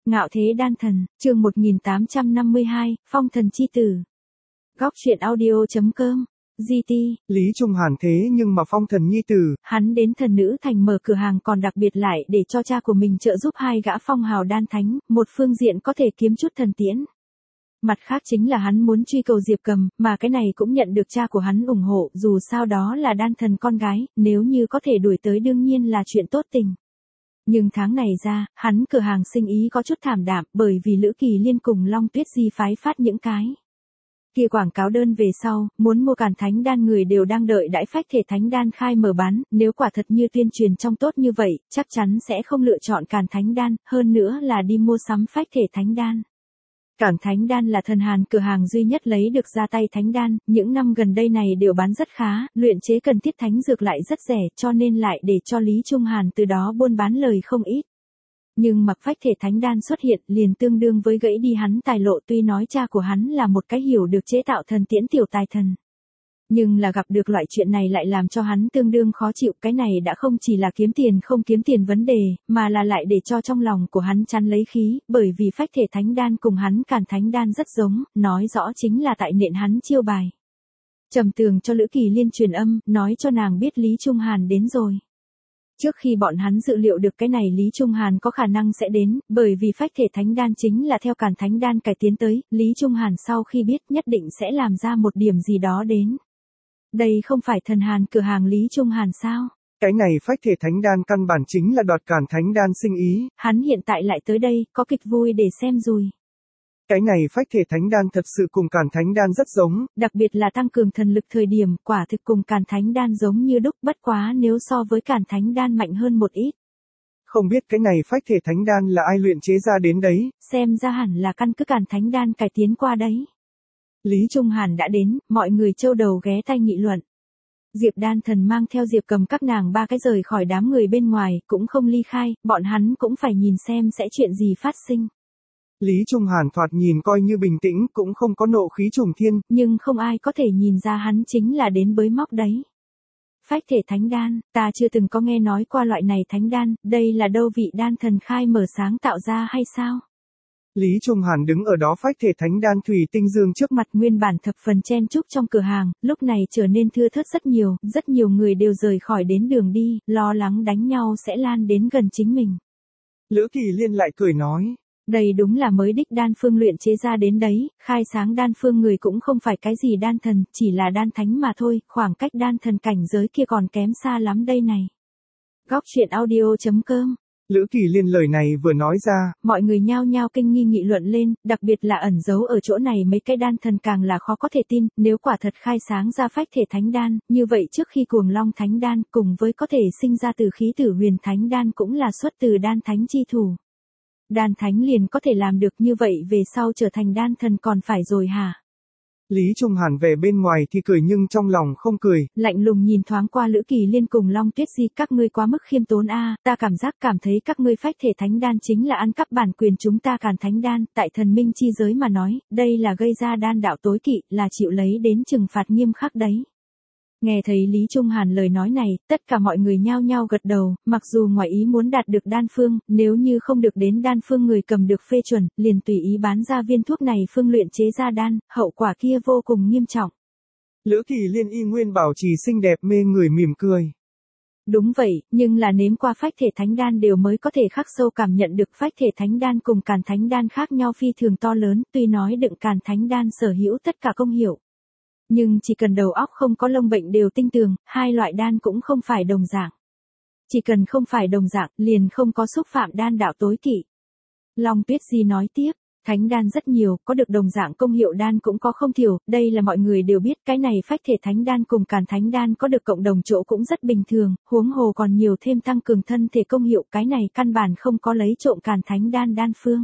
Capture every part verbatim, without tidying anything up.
Ngạo thế đan thần, chương một nghìn tám trăm năm mươi hai, phong thần chi tử. Góc truyện audio.com, giê tê. Lý Trung Hàn thế nhưng mà phong thần nhi tử. Hắn đến thần nữ thành mở cửa hàng còn đặc biệt lại để cho cha của mình trợ giúp hai gã phong hào đan thánh, một phương diện có thể kiếm chút thần tiễn. Mặt khác chính là hắn muốn truy cầu Diệp Cầm, mà cái này cũng nhận được cha của hắn ủng hộ, dù sao đó là đan thần con gái, nếu như có thể đuổi tới đương nhiên là chuyện tốt tình. Nhưng tháng này ra, hắn cửa hàng sinh ý có chút thảm đạm, bởi vì Lữ Kỳ Liên cùng Long Tuyết Di phái phát những cái kia quảng cáo đơn về sau, muốn mua Càn Thánh Đan người đều đang đợi đãi phách thể Thánh Đan khai mở bán, nếu quả thật như tuyên truyền trong tốt như vậy, chắc chắn sẽ không lựa chọn Càn Thánh Đan, hơn nữa là đi mua sắm phách thể Thánh Đan. Càn Thánh Đan là thần hàn cửa hàng duy nhất lấy được ra tay Thánh Đan, những năm gần đây này đều bán rất khá, luyện chế cần thiết thánh dược lại rất rẻ, cho nên lại để cho Lý Trung Hàn từ đó buôn bán lời không ít. Nhưng mặc phách thể Thánh Đan xuất hiện liền tương đương với gãy đi hắn tài lộ, tuy nói cha của hắn là một cái hiểu được chế tạo thần tiễn tiểu tài thần. Nhưng là gặp được loại chuyện này lại làm cho hắn tương đương khó chịu, cái này đã không chỉ là kiếm tiền không kiếm tiền vấn đề, mà là lại để cho trong lòng của hắn chán lấy khí, bởi vì phách thể Thánh Đan cùng hắn Càn Thánh Đan rất giống, nói rõ chính là tại nện hắn chiêu bài. Trầm Tường cho Lữ Kỳ Liên truyền âm, nói cho nàng biết Lý Trung Hàn đến rồi. Trước khi bọn hắn dự liệu được cái này Lý Trung Hàn có khả năng sẽ đến, bởi vì phách thể Thánh Đan chính là theo Càn Thánh Đan cải tiến tới, Lý Trung Hàn sau khi biết nhất định sẽ làm ra một điểm gì đó đến. Đây không phải thần hàn cửa hàng Lý Trung Hàn sao? Cái này phách thể Thánh Đan căn bản chính là đoạt Càn Thánh Đan sinh ý. Hắn hiện tại lại tới đây, có kịch vui để xem rồi. Cái này phách thể Thánh Đan thật sự cùng Càn Thánh Đan rất giống. Đặc biệt là tăng cường thần lực thời điểm, quả thực cùng Càn Thánh Đan giống như đúc, bất quá nếu so với Càn Thánh Đan mạnh hơn một ít. Không biết cái này phách thể Thánh Đan là ai luyện chế ra đến đấy? Xem ra hẳn là căn cứ Càn Thánh Đan cải tiến qua đấy. Lý Trung Hàn đã đến, mọi người châu đầu ghé tai nghị luận. Diệp Đan Thần mang theo Diệp Cầm các nàng ba cái rời khỏi đám người bên ngoài, cũng không ly khai, bọn hắn cũng phải nhìn xem sẽ chuyện gì phát sinh. Lý Trung Hàn thoạt nhìn coi như bình tĩnh, cũng không có nộ khí trùng thiên. Nhưng không ai có thể nhìn ra hắn chính là đến bới móc đấy. Phách thể Thánh Đan, ta chưa từng có nghe nói qua loại này Thánh Đan, đây là đâu vị đan thần khai mở sáng tạo ra hay sao? Lý Trung Hàn đứng ở đó phách thể Thánh Đan thủy tinh dương trước mặt, nguyên bản thập phần chen chúc trong cửa hàng, lúc này trở nên thưa thớt rất nhiều, rất nhiều người đều rời khỏi đến đường đi, lo lắng đánh nhau sẽ lan đến gần chính mình. Lữ Kỳ Liên lại cười nói. Đây đúng là mới đích đan phương luyện chế ra đến đấy, khai sáng đan phương người cũng không phải cái gì đan thần, chỉ là đan thánh mà thôi, khoảng cách đan thần cảnh giới kia còn kém xa lắm đây này. Góc truyện audio.com. Lữ Kỳ Liên lời này vừa nói ra, mọi người nhao nhao kinh nghi nghị luận lên, đặc biệt là ẩn giấu ở chỗ này mấy cái đan thần càng là khó có thể tin, nếu quả thật khai sáng ra phách thể Thánh Đan, như vậy trước khi Cuồng Long Thánh Đan cùng với có thể sinh ra từ khí tử huyền Thánh Đan cũng là xuất từ đan thánh chi thủ. Đan thánh liền có thể làm được như vậy về sau trở thành đan thần còn phải rồi hả? Lý Trung Hàn về bên ngoài thì cười nhưng trong lòng không cười. Lạnh lùng nhìn thoáng qua Lữ Kỳ Liên cùng Long Tuyết Di, các ngươi quá mức khiêm tốn a, ta cảm giác cảm thấy các ngươi phách thể Thánh Đan chính là ăn cắp bản quyền chúng ta Càn Thánh Đan, tại thần minh chi giới mà nói, đây là gây ra đan đạo tối kỵ, là chịu lấy đến trừng phạt nghiêm khắc đấy. Nghe thấy Lý Trung Hàn lời nói này, tất cả mọi người nhao nhao gật đầu, mặc dù ngoài ý muốn đạt được đan phương, nếu như không được đến đan phương người cầm được phê chuẩn, liền tùy ý bán ra viên thuốc này phương luyện chế ra đan, hậu quả kia vô cùng nghiêm trọng. Lữ Kỳ Liên y nguyên bảo trì xinh đẹp mê người mỉm cười. Đúng vậy, nhưng là nếm qua phách thể Thánh Đan đều mới có thể khắc sâu cảm nhận được phách thể Thánh Đan cùng Càn Thánh Đan khác nhau phi thường to lớn, tuy nói đựng Càn Thánh Đan sở hữu tất cả công hiệu. Nhưng chỉ cần đầu óc không có lông bệnh đều tinh tường, hai loại đan cũng không phải đồng dạng. Chỉ cần không phải đồng dạng, liền không có xúc phạm đan đạo tối kỵ. Long Tuyết Di nói tiếp, Thánh Đan rất nhiều, có được đồng dạng công hiệu đan cũng có không thiểu, đây là mọi người đều biết, cái này phách thể Thánh Đan cùng Càn Thánh Đan có được cộng đồng chỗ cũng rất bình thường, huống hồ còn nhiều thêm tăng cường thân thể công hiệu, cái này căn bản không có lấy trộm Càn Thánh Đan đan phương.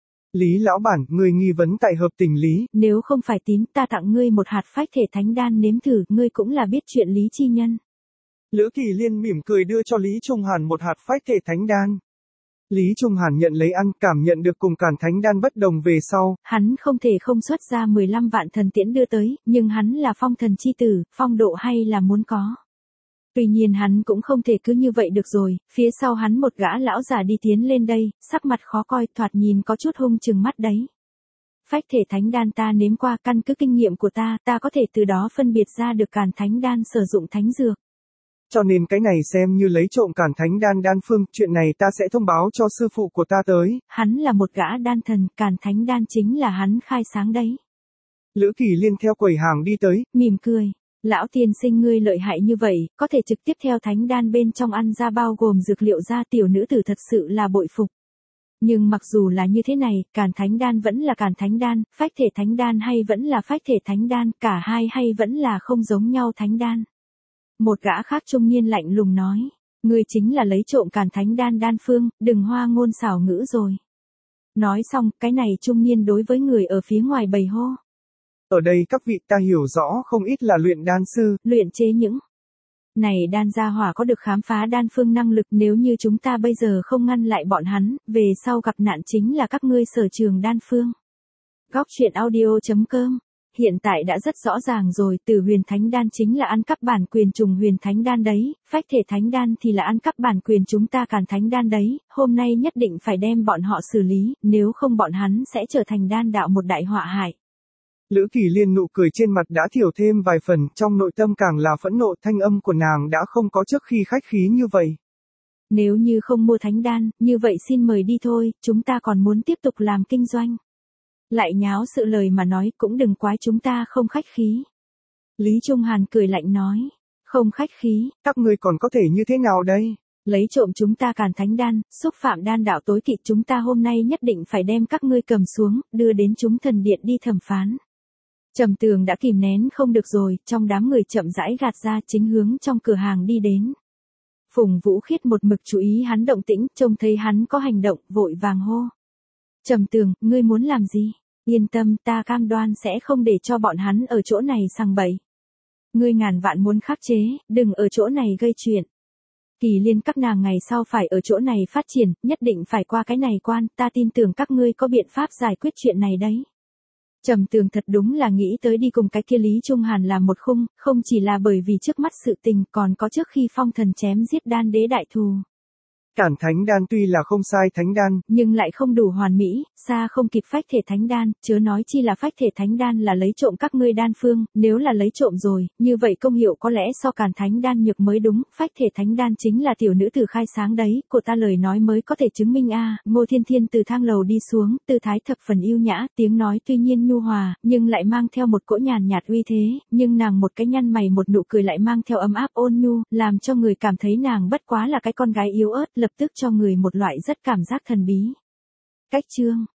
Lý lão bản, người nghi vấn tại hợp tình lý. Nếu không phải tín, ta tặng ngươi một hạt phách thể Thánh Đan nếm thử, ngươi cũng là biết chuyện lý chi nhân. Lữ Kỳ Liên mỉm cười đưa cho Lý Trung Hàn một hạt phách thể Thánh Đan. Lý Trung Hàn nhận lấy ăn, cảm nhận được cùng Càn Thánh Đan bất đồng về sau. Hắn không thể không xuất ra mười lăm vạn thần tiễn đưa tới, nhưng hắn là phong thần chi tử, phong độ hay là muốn có. Tuy nhiên hắn cũng không thể cứ như vậy được rồi, phía sau hắn một gã lão già đi tiến lên đây, sắc mặt khó coi, thoạt nhìn có chút hung chừng mắt đấy. Phách thể thánh đan ta nếm qua, căn cứ kinh nghiệm của ta, ta có thể từ đó phân biệt ra được Càn Thánh đan sử dụng thánh dược. Cho nên cái này xem như lấy trộm Càn Thánh đan đan phương, chuyện này ta sẽ thông báo cho sư phụ của ta tới. Hắn là một gã đan thần, Càn Thánh đan chính là hắn khai sáng đấy. Lữ Kỳ Liên theo quầy hàng đi tới, mỉm cười. Lão tiên sinh ngươi lợi hại như vậy, có thể trực tiếp theo thánh đan bên trong ăn ra bao gồm dược liệu ra, tiểu nữ tử thật sự là bội phục. Nhưng mặc dù là như thế này, Càn Thánh đan vẫn là Càn Thánh đan, phách thể thánh đan hay vẫn là phách thể thánh đan, cả hai hay vẫn là không giống nhau thánh đan. Một gã khác trung niên lạnh lùng nói, ngươi chính là lấy trộm Càn Thánh đan đan phương, đừng hoa ngôn xảo ngữ rồi. Nói xong, cái này trung niên đối với người ở phía ngoài bầy hô. Ở đây các vị ta hiểu rõ không ít là luyện đan sư, luyện chế những này đan gia hỏa có được khám phá đan phương năng lực, nếu như chúng ta bây giờ không ngăn lại bọn hắn, về sau gặp nạn chính là các ngươi sở trường đan phương. Góc truyện audio chấm com. Hiện tại đã rất rõ ràng rồi, Tử Huyền Thánh đan chính là ăn cắp bản quyền Trùng Huyền Thánh đan đấy, phách thể thánh đan thì là ăn cắp bản quyền chúng ta Càn Thánh đan đấy, hôm nay nhất định phải đem bọn họ xử lý, nếu không bọn hắn sẽ trở thành đan đạo một đại họa hại. Lữ Kỳ Liên nụ cười trên mặt đã thiểu thêm vài phần, trong nội tâm càng là phẫn nộ, thanh âm của nàng đã không có trước khi khách khí như vậy. Nếu như không mua thánh đan, như vậy xin mời đi thôi, chúng ta còn muốn tiếp tục làm kinh doanh. Lại nháo sự lời mà nói, cũng đừng quái chúng ta không khách khí. Lý Trung Hàn cười lạnh nói, không khách khí, các ngươi còn có thể như thế nào đây? Lấy trộm chúng ta Càn Thánh đan, xúc phạm đan đạo tối kỵ, chúng ta hôm nay nhất định phải đem các ngươi cầm xuống, đưa đến chúng thần điện đi thẩm phán. Trầm Tường đã kìm nén không được rồi, trong đám người chậm rãi gạt ra, chính hướng trong cửa hàng đi đến. Phùng Vũ Khiết một mực chú ý hắn động tĩnh, trông thấy hắn có hành động, vội vàng hô. Trầm Tường, ngươi muốn làm gì? Yên tâm, ta cam đoan sẽ không để cho bọn hắn ở chỗ này sằng bậy. Ngươi ngàn vạn muốn khắc chế, đừng ở chỗ này gây chuyện. Kỳ Liên các nàng ngày sau phải ở chỗ này phát triển, nhất định phải qua cái này quan, ta tin tưởng các ngươi có biện pháp giải quyết chuyện này đấy. Trầm Tường thật đúng là nghĩ tới đi cùng cái kia Lý Trung Hàn làm một khung, không chỉ là bởi vì trước mắt sự tình, còn có trước khi phong thần chém giết đan đế đại thù. Càn Thánh đan tuy là không sai thánh đan, nhưng lại không đủ hoàn mỹ, xa không kịp phách thể thánh đan, chớ nói chi là phách thể thánh đan là lấy trộm các ngươi đan phương, nếu là lấy trộm rồi, như vậy công hiệu có lẽ so Càn Thánh đan nhược mới đúng, phách thể thánh đan chính là tiểu nữ tử khai sáng đấy, của ta lời nói mới có thể chứng minh a. À. Ngô Thiên Thiên từ thang lầu đi xuống, tư thái thập phần yêu nhã, tiếng nói tuy nhiên nhu hòa, nhưng lại mang theo một cỗ nhàn nhạt uy thế, nhưng nàng một cái nhăn mày một nụ cười lại mang theo ấm áp ôn nhu, làm cho người cảm thấy nàng bất quá là cái con gái yếu ớt, lập tức cho người một loại rất cảm giác thần bí. Cách chương